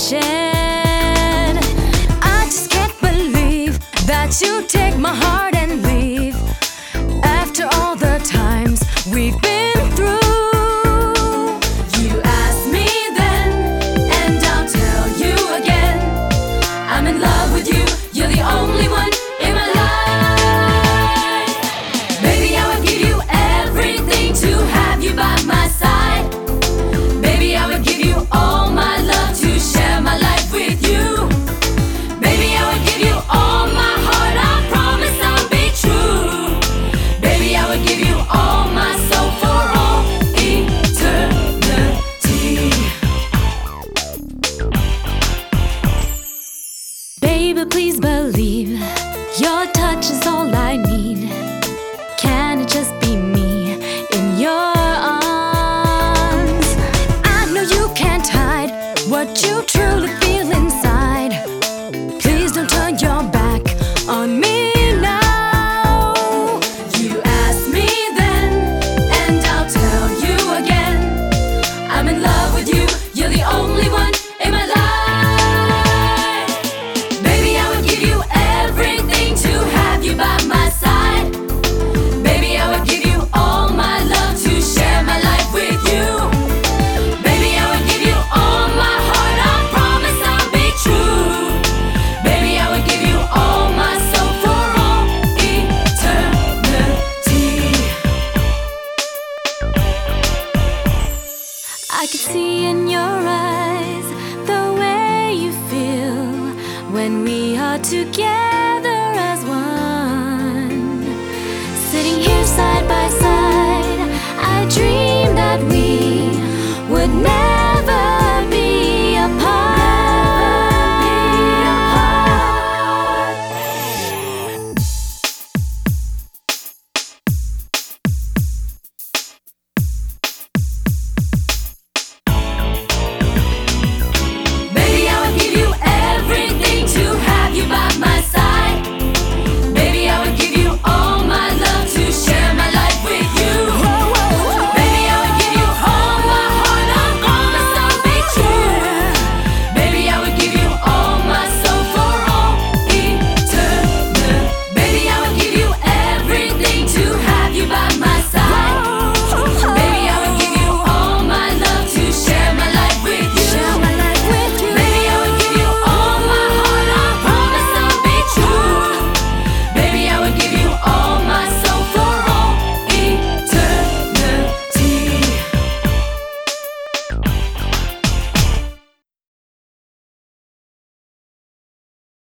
shed. I just can't believe that you take my heart and leave after all the times we've been through. You asked me then, and I'll tell you again, I'm in love with you, you're the only one in my life. Baby, I would give you everything to have you by my side. Baby, I would give you all my love to share my life with you. Baby, I would give you all my heart, I promise I'll be true. Baby, I would give you all my soul for all eternity. Baby, please believe your touch is all I need. Can it just be me in your arms? I know you can't hide what you truly feel inside. Please don't turn your back on me now. You asked me then, and I'll tell you again, I'm in love with you, you're the only one in my life. Baby, I would give you everything to have you by my side. Baby, I would give you all my love to share my life with you. Baby, I would give you all my heart, I promise I'll be true. Baby, I would give you all my soul for all eternity. I can see in your eyes the way you feel when we are together.